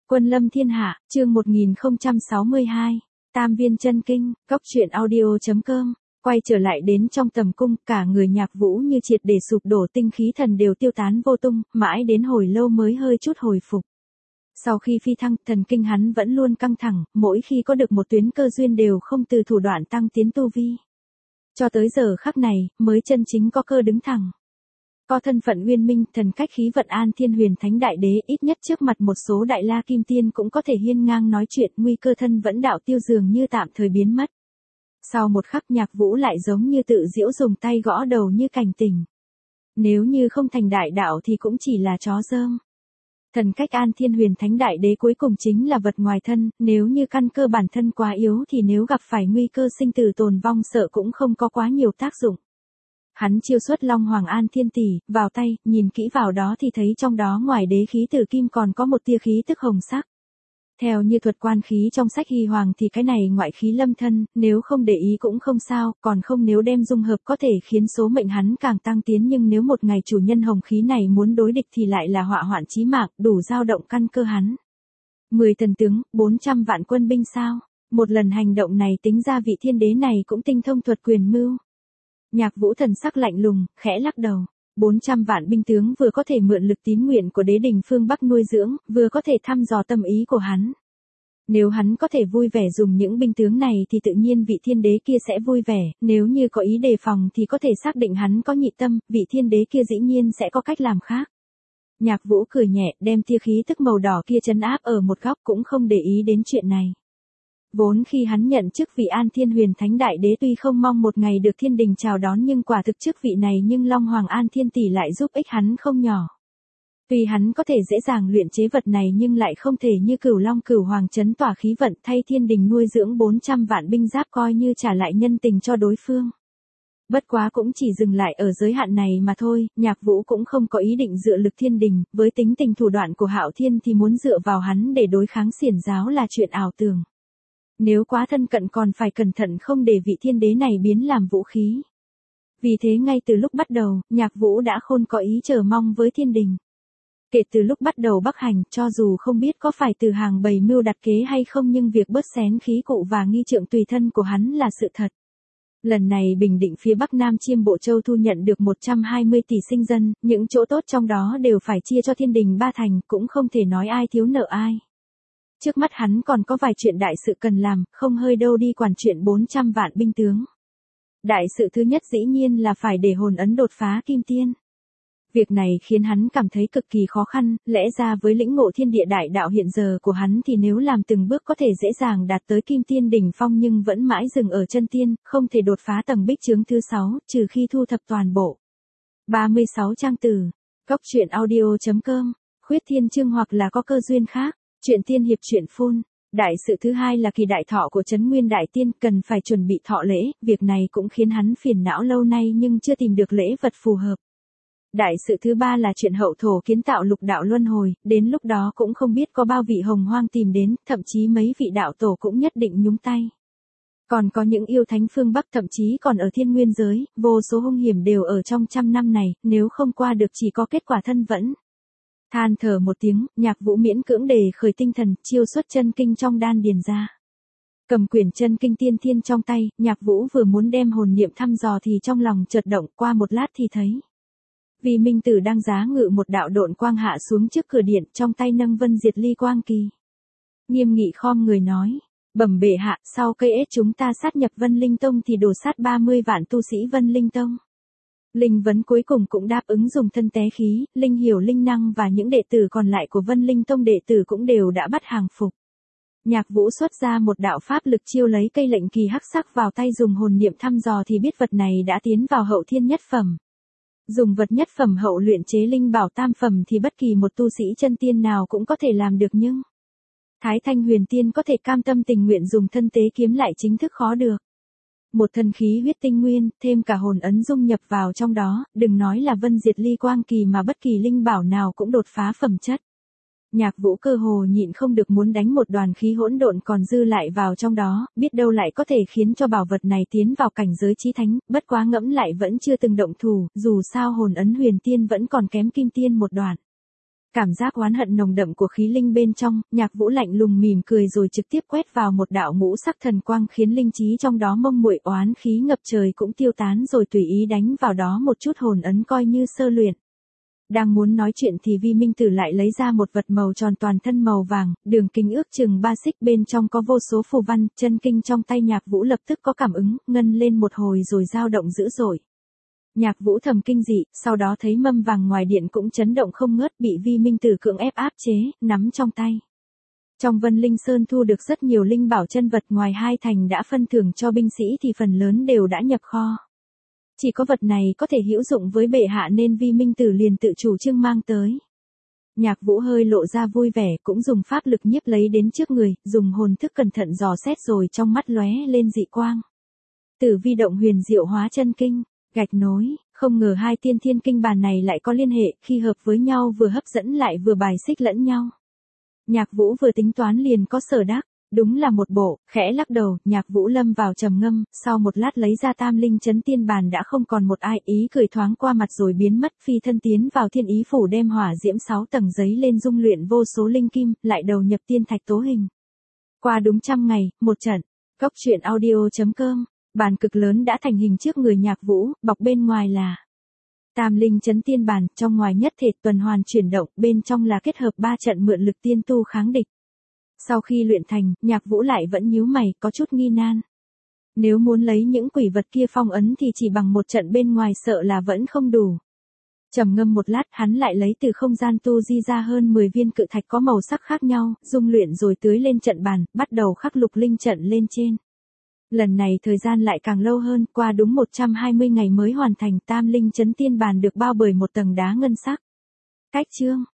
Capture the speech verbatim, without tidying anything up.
Quân lâm thiên hạ, chương một nghìn không trăm sáu mươi hai. Tam viên chân kinh, góc truyện audio chấm com. Quay trở lại đến trong tầm cung, cả người Nhạc Vũ như triệt để sụp đổ, tinh khí thần đều tiêu tán vô tung, mãi đến hồi lâu mới hơi chút hồi phục. Sau khi phi thăng, thần kinh hắn vẫn luôn căng thẳng, mỗi khi có được một tuyến cơ duyên đều không từ thủ đoạn tăng tiến tu vi. Cho tới giờ khắc này, mới chân chính có cơ đứng thẳng. Có thân phận uyên minh, thần cách khí vận An Thiên Huyền Thánh Đại Đế, ít nhất trước mặt một số đại la kim tiên cũng có thể hiên ngang nói chuyện, nguy cơ thân vẫn đạo tiêu dường như tạm thời biến mất. Sau một khắc, Nhạc Vũ lại giống như tự giễu dùng tay gõ đầu như cảnh tỉnh. Nếu như không thành đại đạo thì cũng chỉ là chó dơm. Thần cách An Thiên Huyền Thánh Đại Đế cuối cùng chính là vật ngoài thân, nếu như căn cơ bản thân quá yếu thì nếu gặp phải nguy cơ sinh tử tồn vong sợ cũng không có quá nhiều tác dụng. Hắn chiêu xuất Long Hoàng An Thiên Tỷ, vào tay, nhìn kỹ vào đó thì thấy trong đó ngoài đế khí tử kim còn có một tia khí tức hồng sắc. Theo như thuật quan khí trong sách Hy Hoàng thì cái này ngoại khí lâm thân, nếu không để ý cũng không sao, còn không nếu đem dung hợp có thể khiến số mệnh hắn càng tăng tiến, nhưng nếu một ngày chủ nhân hồng khí này muốn đối địch thì lại là họa hoạn chí mạng, đủ dao động căn cơ hắn. Mười thần tướng, bốn trăm vạn quân binh sao? Một lần hành động này tính ra vị thiên đế này cũng tinh thông thuật quyền mưu. Nhạc Vũ thần sắc lạnh lùng, khẽ lắc đầu. bốn trăm vạn binh tướng vừa có thể mượn lực tín nguyện của đế đình phương Bắc nuôi dưỡng, vừa có thể thăm dò tâm ý của hắn. Nếu hắn có thể vui vẻ dùng những binh tướng này thì tự nhiên vị thiên đế kia sẽ vui vẻ, nếu như có ý đề phòng thì có thể xác định hắn có nhị tâm, vị thiên đế kia dĩ nhiên sẽ có cách làm khác. Nhạc Vũ cười nhẹ, đem tia khí tức màu đỏ kia trấn áp ở một góc, cũng không để ý đến chuyện này. Vốn khi hắn nhận chức vị An Thiên Huyền Thánh Đại Đế tuy không mong một ngày được thiên đình chào đón, nhưng quả thực chức vị này nhưng Long Hoàng An Thiên Tỷ lại giúp ích hắn không nhỏ. Tuy hắn có thể dễ dàng luyện chế vật này nhưng lại không thể như Cửu Long Cửu Hoàng chấn tỏa khí vận thay thiên đình nuôi dưỡng bốn trăm vạn binh giáp coi như trả lại nhân tình cho đối phương. Bất quá cũng chỉ dừng lại ở giới hạn này mà thôi, Nhạc Vũ cũng không có ý định dựa lực thiên đình, với tính tình thủ đoạn của Hạo Thiên thì muốn dựa vào hắn để đối kháng xiển giáo là chuyện ảo tưởng. Nếu quá thân cận còn phải cẩn thận không để vị thiên đế này biến làm vũ khí. Vì thế ngay từ lúc bắt đầu, Nhạc Vũ đã khôn có ý chờ mong với thiên đình. Kể từ lúc bắt đầu bắc hành, cho dù không biết có phải từ hàng bày mưu đặt kế hay không, nhưng việc bớt xén khí cụ và nghi trượng tùy thân của hắn là sự thật. Lần này Bình Định phía Bắc Nam Chiêm Bộ Châu thu nhận được một trăm hai mươi tỷ sinh dân, những chỗ tốt trong đó đều phải chia cho thiên đình ba thành, cũng không thể nói ai thiếu nợ ai. Trước mắt hắn còn có vài chuyện đại sự cần làm, không hơi đâu đi quản chuyện bốn trăm vạn binh tướng. Đại sự thứ nhất dĩ nhiên là phải để hồn ấn đột phá kim tiên. Việc này khiến hắn cảm thấy cực kỳ khó khăn, lẽ ra với lĩnh ngộ thiên địa đại đạo hiện giờ của hắn thì nếu làm từng bước có thể dễ dàng đạt tới kim tiên đỉnh phong, nhưng vẫn mãi dừng ở chân tiên, không thể đột phá tầng bích chướng thứ sáu, trừ khi thu thập toàn bộ. ba mươi sáu trang từ, góc truyện audio chấm com, khuyết thiên chương hoặc là có cơ duyên khác. Chuyện tiên hiệp truyện phun. Đại sự thứ hai là kỳ đại thọ của Trấn Nguyên Đại Tiên, cần phải chuẩn bị thọ lễ, việc này cũng khiến hắn phiền não lâu nay nhưng chưa tìm được lễ vật phù hợp. Đại sự thứ ba là chuyện hậu thổ kiến tạo lục đạo luân hồi, đến lúc đó cũng không biết có bao vị hồng hoang tìm đến, thậm chí mấy vị đạo tổ cũng nhất định nhúng tay. Còn có những yêu thánh phương Bắc, thậm chí còn ở thiên nguyên giới, vô số hung hiểm đều ở trong trăm năm này, nếu không qua được chỉ có kết quả thân vẫn. Than thở một tiếng, Nhạc Vũ miễn cưỡng đề khởi tinh thần, chiêu xuất chân kinh trong đan điền ra. Cầm quyển chân kinh tiên thiên trong tay, Nhạc Vũ vừa muốn đem hồn niệm thăm dò thì trong lòng chợt động, qua một lát thì thấy. Vì Minh Tử đang giá ngự một đạo độn quang hạ xuống trước cửa điện, trong tay nâng vân diệt ly quang kỳ. Nghiêm nghị khom người nói, bẩm bệ hạ, sau cây ết chúng ta sát nhập Vân Linh Tông thì đổ sát ba mươi vạn tu sĩ Vân Linh Tông. Linh Vấn cuối cùng cũng đáp ứng dùng thân té khí, Linh Hiểu linh năng và những đệ tử còn lại của Vân Linh Tông đệ tử cũng đều đã bắt hàng phục. Nhạc Vũ xuất ra một đạo pháp lực chiêu lấy cây lệnh kỳ hắc sắc vào tay, dùng hồn niệm thăm dò thì biết vật này đã tiến vào hậu thiên nhất phẩm. Dùng vật nhất phẩm hậu luyện chế linh bảo tam phẩm thì bất kỳ một tu sĩ chân tiên nào cũng có thể làm được, nhưng Thái Thanh Huyền Tiên có thể cam tâm tình nguyện dùng thân tế kiếm lại chính thức khó được. Một thần khí huyết tinh nguyên, thêm cả hồn ấn dung nhập vào trong đó, đừng nói là vân diệt ly quang kỳ mà bất kỳ linh bảo nào cũng đột phá phẩm chất. Nhạc Vũ cơ hồ nhịn không được muốn đánh một đoàn khí hỗn độn còn dư lại vào trong đó, biết đâu lại có thể khiến cho bảo vật này tiến vào cảnh giới chí thánh, bất quá ngẫm lại vẫn chưa từng động thủ, dù sao hồn ấn huyền tiên vẫn còn kém kim tiên một đoạn. Cảm giác oán hận nồng đậm của khí linh bên trong, Nhạc Vũ lạnh lùng mỉm cười rồi trực tiếp quét vào một đạo ngũ sắc thần quang khiến linh trí trong đó mông muội oán khí ngập trời cũng tiêu tán rồi tùy ý đánh vào đó một chút hồn ấn coi như sơ luyện. Đang muốn nói chuyện thì Vi Minh Tử lại lấy ra một vật màu tròn toàn thân màu vàng, đường kính ước chừng ba xích bên trong có vô số phù văn, chân kinh trong tay Nhạc Vũ lập tức có cảm ứng, ngân lên một hồi rồi dao động dữ dội. Nhạc Vũ thầm kinh dị, sau đó thấy mâm vàng ngoài điện cũng chấn động không ngớt bị Vi Minh Tử cưỡng ép áp chế, nắm trong tay. Trong Vân Linh Sơn thu được rất nhiều linh bảo chân vật ngoài hai thành đã phân thưởng cho binh sĩ thì phần lớn đều đã nhập kho. Chỉ có vật này có thể hữu dụng với bệ hạ nên Vi Minh Tử liền tự chủ trương mang tới. Nhạc Vũ hơi lộ ra vui vẻ cũng dùng pháp lực nhiếp lấy đến trước người, dùng hồn thức cẩn thận dò xét rồi trong mắt lóe lên dị quang. Tử vi động huyền diệu hóa chân kinh, gạch nối, không ngờ hai tiên thiên kinh bàn này lại có liên hệ, khi hợp với nhau vừa hấp dẫn lại vừa bài xích lẫn nhau. Nhạc Vũ vừa tính toán liền có sở đắc. Đúng là một bộ, khẽ lắc đầu, Nhạc Vũ lâm vào trầm ngâm, sau một lát lấy ra tam linh chấn tiên bàn đã không còn một ai, ý cười thoáng qua mặt rồi biến mất, phi thân tiến vào thiên ý phủ đem hỏa diễm sáu tầng giấy lên dung luyện vô số linh kim, lại đầu nhập tiên thạch tố hình. Qua đúng trăm ngày, một trận, góc truyện audio chấm com, bàn cực lớn đã thành hình trước người Nhạc Vũ, bọc bên ngoài là tam linh chấn tiên bàn, trong ngoài nhất thể tuần hoàn chuyển động, bên trong là kết hợp ba trận mượn lực tiên tu kháng địch. Sau khi luyện thành, Nhạc Vũ lại vẫn nhíu mày, có chút nghi nan. Nếu muốn lấy những quỷ vật kia phong ấn thì chỉ bằng một trận bên ngoài sợ là vẫn không đủ. Trầm ngâm một lát, hắn lại lấy từ không gian tu di ra hơn mười viên cự thạch có màu sắc khác nhau, dung luyện rồi tưới lên trận bàn, bắt đầu khắc lục linh trận lên trên. Lần này thời gian lại càng lâu hơn, qua đúng một trăm hai mươi ngày mới hoàn thành, tam linh chấn tiên bàn được bao bởi một tầng đá ngân sắc. Cách chương